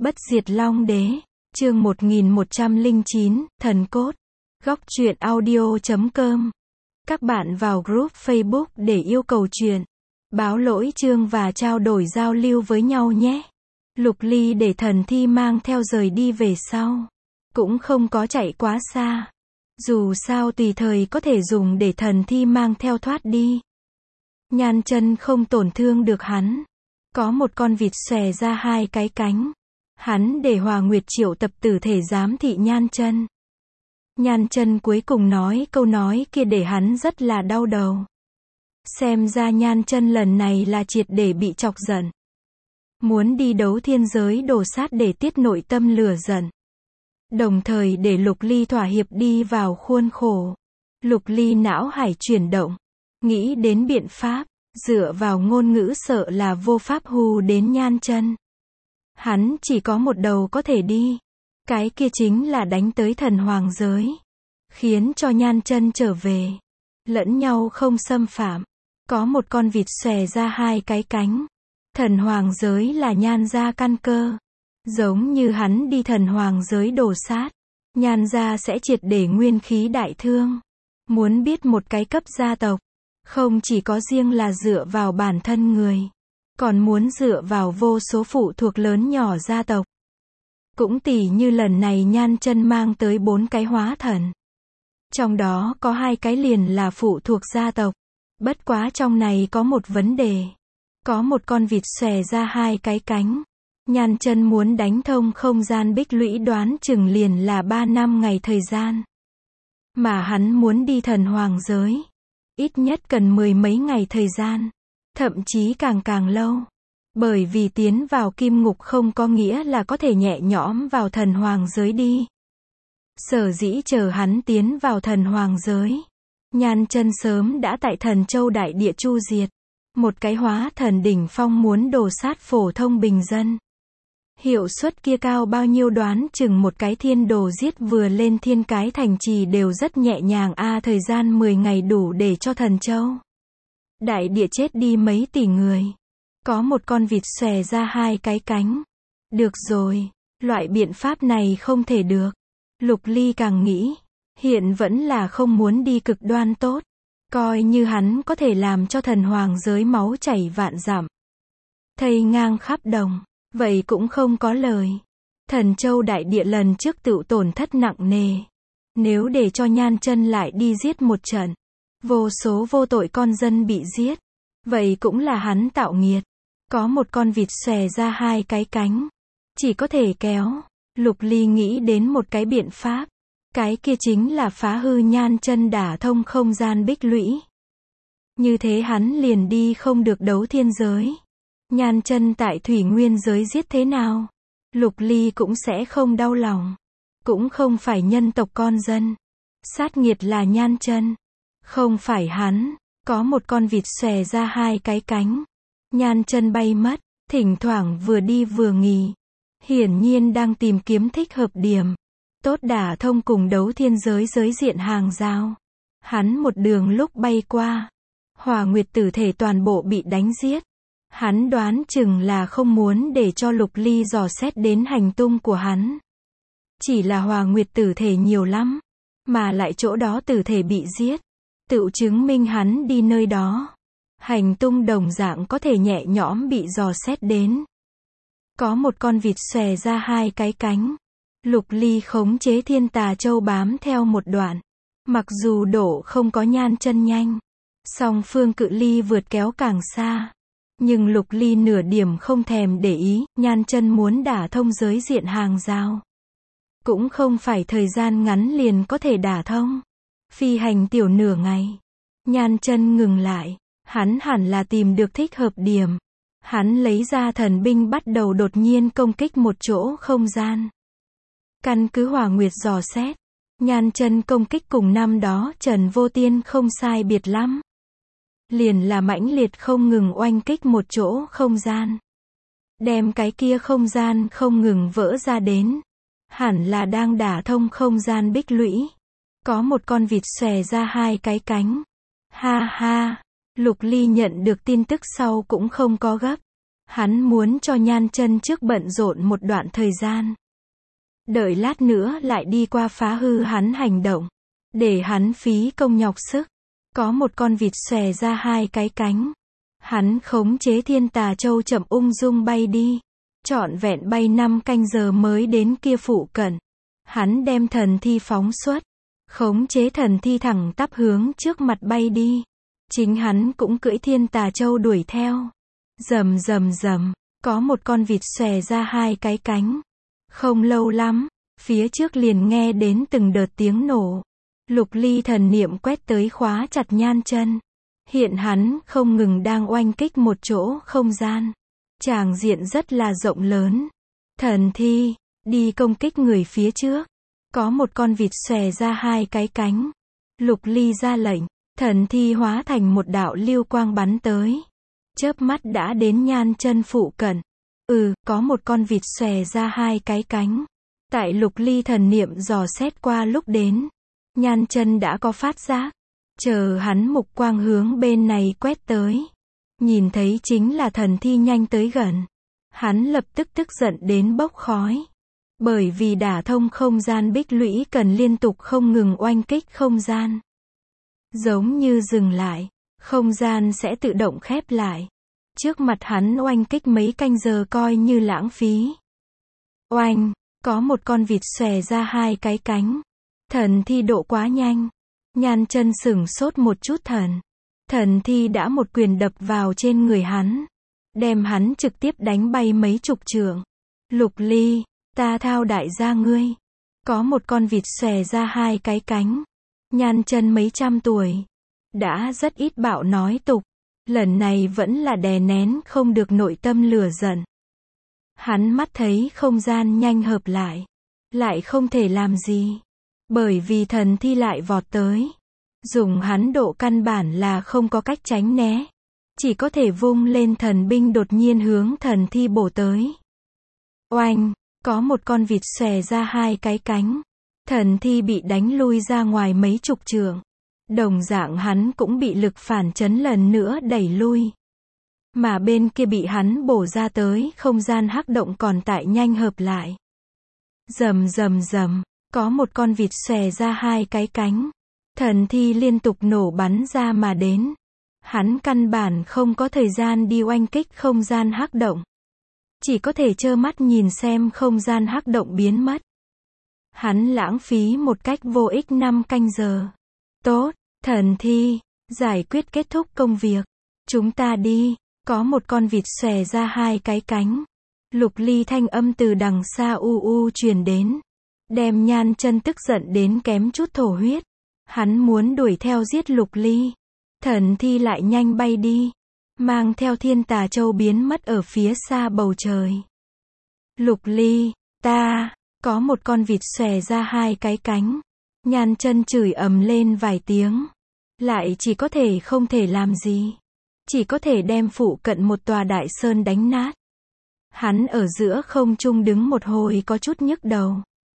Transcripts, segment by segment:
Bất diệt Long Đế, chương 1109, Thần Cốt. Góc truyện audio.com. Các bạn vào group Facebook để yêu cầu truyện, báo lỗi chương và trao đổi giao lưu với nhau nhé. Lục Ly để thần thi mang theo rời đi về sau. Cũng không có chạy quá xa. Dù sao tùy thời có thể dùng để thần thi mang theo thoát đi. Nhan chân không tổn thương được hắn. Có một con vịt xòe ra hai cái cánh. Hắn để Hòa Nguyệt triệu tập tử thể giám thị Nhan chân. Nhan chân cuối cùng nói câu nói kia để hắn rất là đau đầu. Xem ra Nhan chân lần này là triệt để bị chọc giận. Muốn đi đấu thiên giới đồ sát để tiết nội tâm lửa giận. Đồng thời để Lục Ly thỏa hiệp đi vào khuôn khổ. Lục Ly não hải chuyển động. Nghĩ đến biện pháp. Dựa vào ngôn ngữ sợ là vô pháp hù đến Nhan chân. Hắn chỉ có một đầu có thể đi. Cái kia chính là đánh tới thần hoàng giới. Khiến cho Nhan chân trở về. Lẫn nhau không xâm phạm. Có một con vịt xòe ra hai cái cánh. Thần hoàng giới là Nhan gia căn cơ. Giống như hắn đi thần hoàng giới đồ sát. Nhan gia sẽ triệt để nguyên khí đại thương. Muốn biết một cái cấp gia tộc. Không chỉ có riêng là dựa vào bản thân người. Còn muốn dựa vào vô số phụ thuộc lớn nhỏ gia tộc. Cũng tỉ như lần này Nhan chân mang tới 4 cái hóa thần. Trong đó có 2 cái liền là phụ thuộc gia tộc. Bất quá trong này có một vấn đề. Có một con vịt xòe ra 2 cái cánh. Nhan chân muốn đánh thông không gian bích lũy đoán chừng liền là 3 năm ngày thời gian. Mà hắn muốn đi thần hoàng giới. Ít nhất cần 10 mấy ngày thời gian. Thậm chí càng lâu. Bởi vì tiến vào kim ngục không có nghĩa là có thể nhẹ nhõm vào thần hoàng giới đi. Sở dĩ chờ hắn tiến vào thần hoàng giới. Nhan chân sớm đã tại Thần Châu đại địa chu diệt. Một cái hóa thần đỉnh phong muốn đồ sát phổ thông bình dân. Hiệu suất kia cao bao nhiêu đoán chừng một cái thiên đồ giết vừa lên thiên cái thành trì đều rất nhẹ nhàng thời gian 10 ngày đủ để cho Thần Châu. Đại địa chết đi mấy tỷ người. Có một con vịt xòe ra 2 cái cánh. Được rồi, loại biện pháp này không thể được. Lục Ly càng nghĩ, hiện vẫn là không muốn đi cực đoan tốt. Coi như hắn có thể làm cho thần hoàng giới máu chảy vạn dặm. Thây ngang khắp đồng, vậy cũng không có lời. Thần Châu đại địa lần trước tự tổn thất nặng nề. Nếu để cho Nhan chân lại đi giết một trận. Vô số vô tội con dân bị giết. Vậy cũng là hắn tạo nghiệt. Có một con vịt xòe ra 2 cái cánh. Chỉ có thể kéo. Lục Ly nghĩ đến một cái biện pháp. Cái kia chính là phá hư Nhan chân đả thông không gian bích lũy. Như thế hắn liền đi không được đấu thiên giới. Nhan chân tại thủy nguyên giới giết thế nào? Lục Ly cũng sẽ không đau lòng. Cũng không phải nhân tộc con dân. Sát nghiệt là Nhan chân. Không phải hắn. Có một con vịt xòe ra 2 cái cánh. Nhan chân bay mất. Thỉnh thoảng vừa đi vừa nghỉ. Hiển nhiên đang tìm kiếm thích hợp điểm. Tốt đả thông cùng đấu thiên giới giới diện hàng rào. Hắn một đường lúc bay qua. Hòa Nguyệt tử thể toàn bộ bị đánh giết. Hắn đoán chừng là không muốn để cho Lục Ly dò xét đến hành tung của hắn. Chỉ là Hòa Nguyệt tử thể nhiều lắm. Mà lại chỗ đó tử thể bị giết. Tự chứng minh hắn đi nơi đó. Hành tung đồng dạng có thể nhẹ nhõm bị dò xét đến. Có một con vịt xòe ra 2 cái cánh. Lục Ly khống chế Thiên Tà Châu bám theo một đoạn. Mặc dù độ không có Nhan chân nhanh. Song phương cự ly vượt kéo càng xa. Nhưng Lục Ly nửa điểm không thèm để ý. Nhan chân muốn đả thông giới diện hàng rào. Cũng không phải thời gian ngắn liền có thể đả thông. Phi hành tiểu nửa ngày. Nhan chân ngừng lại. Hắn hẳn là tìm được thích hợp điểm. Hắn lấy ra thần binh bắt đầu đột nhiên công kích một chỗ không gian. Căn cứ Hòa Nguyệt dò xét. Nhan chân công kích cùng năm đó Trần Vô Tiên không sai biệt lắm. Liền là mãnh liệt không ngừng oanh kích một chỗ không gian. Đem cái kia không gian không ngừng vỡ ra đến. Hẳn là đang đả thông không gian bích lũy. Có một con vịt xòe ra 2 cái cánh. Ha ha. Lục Ly nhận được tin tức sau cũng không có gấp. Hắn muốn cho Nhan Chân trước bận rộn một đoạn thời gian. Đợi lát nữa lại đi qua phá hư hắn hành động. Để hắn phí công nhọc sức. Có một con vịt xòe ra hai cái cánh. Hắn khống chế Thiên Tà Châu chậm ung dung bay đi. Trọn vẹn bay 5 canh giờ mới đến kia phụ cận. Hắn đem thần thi phóng xuất. Khống chế thần thi thẳng tắp hướng trước mặt bay đi. Chính hắn cũng cưỡi Thiên Tà Châu đuổi theo. Rầm rầm rầm, có một con vịt xòe ra hai cái cánh. Không lâu lắm, phía trước liền nghe đến từng đợt tiếng nổ. Lục Ly thần niệm quét tới khóa chặt Nhan Chân. Hiện hắn không ngừng đang oanh kích một chỗ không gian. Tràng diện rất là rộng lớn. Thần thi, đi công kích người phía trước. Có một con vịt xòe ra hai cái cánh. Lục Ly ra lệnh, thần thi hóa thành một đạo lưu quang bắn tới. Chớp mắt đã đến Nhan Chân phụ cận. Có một con vịt xòe ra hai cái cánh. Tại Lục Ly thần niệm dò xét qua lúc đến. Nhan Chân đã có phát giác. Chờ hắn mục quang hướng bên này quét tới. Nhìn thấy chính là thần thi nhanh tới gần. Hắn lập tức tức giận đến bốc khói. Bởi vì đả thông không gian bích lũy cần liên tục không ngừng oanh kích không gian. Giống như dừng lại, không gian sẽ tự động khép lại. Trước mặt hắn oanh kích mấy canh giờ coi như lãng phí. Oanh, có một con vịt xòe ra hai cái cánh. Thần thi độ quá nhanh. Nhan Chân sửng sốt một chút thần thi đã một quyền đập vào trên người hắn. Đem hắn trực tiếp đánh bay mấy chục trượng. Lục Ly, ta thao đại gia ngươi. Có một con vịt xòe ra hai cái cánh. Nhan Chân mấy trăm tuổi. Đã rất ít bạo nói tục. Lần này vẫn là đè nén không được nội tâm lửa giận. Hắn mắt thấy không gian nhanh hợp lại. Lại không thể làm gì. Bởi vì thần thi lại vọt tới. Dùng hắn độ căn bản là không có cách tránh né. Chỉ có thể vung lên thần binh đột nhiên hướng thần thi bổ tới. Oanh, có một con vịt xòe ra hai cái cánh. Thần thi bị đánh lui ra ngoài mấy chục trượng. Đồng dạng hắn cũng bị lực phản chấn lần nữa đẩy lui. Mà bên kia bị hắn bổ ra tới không gian hắc động còn tại nhanh hợp lại. Rầm rầm rầm, có một con vịt xòe ra hai cái cánh. Thần thi liên tục nổ bắn ra mà đến. Hắn căn bản không có thời gian đi oanh kích không gian hắc động. Chỉ có thể trơ mắt nhìn xem không gian hắc động biến mất. Hắn lãng phí một cách vô ích 5 canh giờ. Tốt, thần thi, giải quyết kết thúc công việc. Chúng ta đi, có một con vịt xòe ra hai cái cánh. Lục Ly thanh âm từ đằng xa truyền đến. Đem Nhan Chân tức giận đến kém chút thổ huyết. Hắn muốn đuổi theo giết Lục Ly. Thần thi lại nhanh bay đi. Mang theo Thiên Tà Châu biến mất ở phía xa bầu trời. Lục Ly, có một con vịt xòe ra hai cái cánh. Nhan Chân chửi ầm lên vài tiếng. Lại chỉ có thể không thể làm gì. Chỉ có thể đem phụ cận một tòa đại sơn đánh nát. Hắn ở giữa không trung đứng một hồi có chút nhức đầu.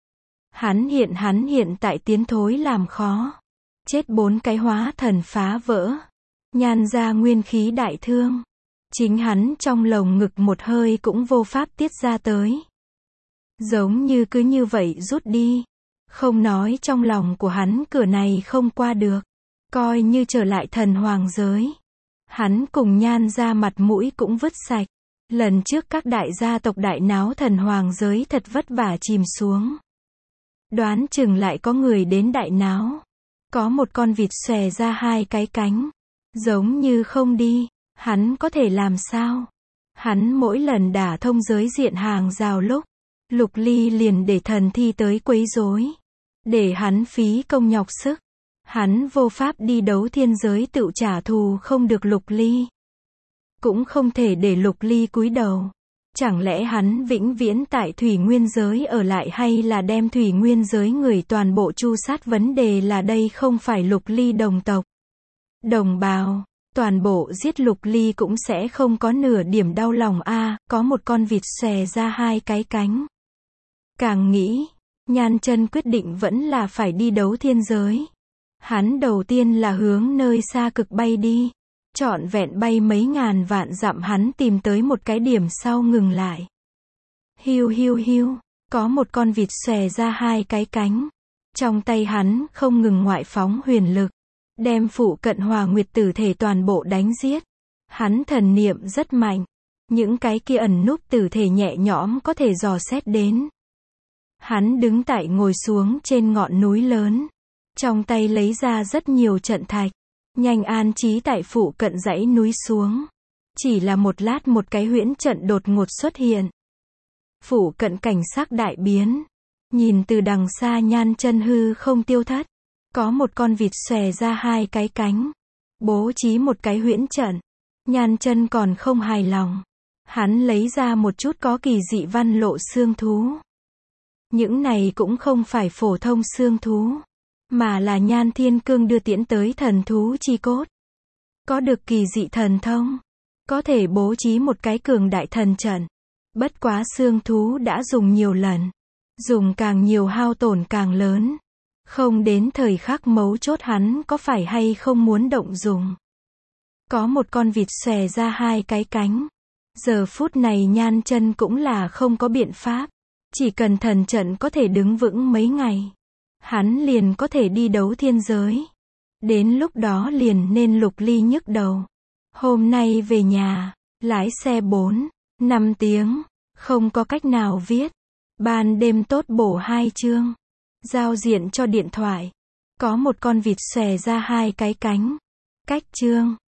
Hắn hiện tại tiến thối làm khó. Chết 4 cái hóa thần phá vỡ. Nhan ra nguyên khí đại thương. Chính hắn trong lồng ngực một hơi cũng vô pháp tiết ra tới. Giống như cứ như vậy rút đi. Không nói trong lòng của hắn cửa này không qua được. Coi như trở lại thần hoàng giới. Hắn cùng Nhan ra mặt mũi cũng vứt sạch. Lần trước các đại gia tộc đại náo thần hoàng giới thật vất vả chìm xuống. Đoán chừng lại có người đến đại náo. Có một con vịt xòe ra hai cái cánh. Giống như không đi. Hắn có thể làm sao? Hắn mỗi lần đả thông giới diện hàng rào lúc. Lục Ly liền để thần thi tới quấy rối. Để hắn phí công nhọc sức. Hắn vô pháp đi đấu thiên giới tự trả thù không được Lục Ly. Cũng không thể để Lục Ly cúi đầu. Chẳng lẽ hắn vĩnh viễn tại thủy nguyên giới ở lại hay là đem thủy nguyên giới người toàn bộ tru sát? Vấn đề là đây không phải Lục Ly đồng tộc. Đồng bào, toàn bộ giết Lục Ly cũng sẽ không có nửa điểm đau lòng có một con vịt xòe ra hai cái cánh. Càng nghĩ, Nhan Chân quyết định vẫn là phải đi đấu thiên giới. Hắn đầu tiên là hướng nơi xa cực bay đi. Trọn vẹn bay mấy ngàn vạn dặm hắn tìm tới một cái điểm sau ngừng lại. Hiu hiu hiu, có một con vịt xòe ra hai cái cánh. Trong tay hắn không ngừng ngoại phóng huyền lực, đem phụ cận Hòa Nguyệt tử thể toàn bộ đánh giết. Hắn thần niệm rất mạnh, những cái kia ẩn núp tử thể nhẹ nhõm có thể dò xét đến. Hắn đứng tại ngồi xuống trên ngọn núi lớn, trong tay lấy ra rất nhiều trận thạch, nhanh an trí tại phụ cận dãy núi xuống. Chỉ là một lát một cái huyễn trận đột ngột xuất hiện. Phụ cận cảnh sắc đại biến, nhìn từ đằng xa Nhan Chân hư không tiêu thất, có một con vịt xòe ra hai cái cánh, bố trí một cái huyễn trận. Nhan Chân còn không hài lòng, hắn lấy ra một chút có kỳ dị văn lộ xương thú. Những này cũng không phải phổ thông xương thú, mà là Nhan Thiên Cương đưa tiễn tới thần thú chi cốt. Có được kỳ dị thần thông, có thể bố trí một cái cường đại thần trận. Bất quá xương thú đã dùng nhiều lần, dùng càng nhiều hao tổn càng lớn. Không đến thời khắc mấu chốt hắn có phải hay không muốn động dùng. Có một con vịt xòe ra hai cái cánh. Giờ phút này Nhan Chân cũng là không có biện pháp. Chỉ cần thần trận có thể đứng vững mấy ngày, hắn liền có thể đi đấu thiên giới. Đến lúc đó liền nên Lục Ly nhức đầu. Hôm nay về nhà, lái xe 4-5 tiếng, không có cách nào viết. Ban đêm tốt bổ 2 chương. Giao diện cho điện thoại. Có một con vịt xòe ra hai cái cánh. Cách chương.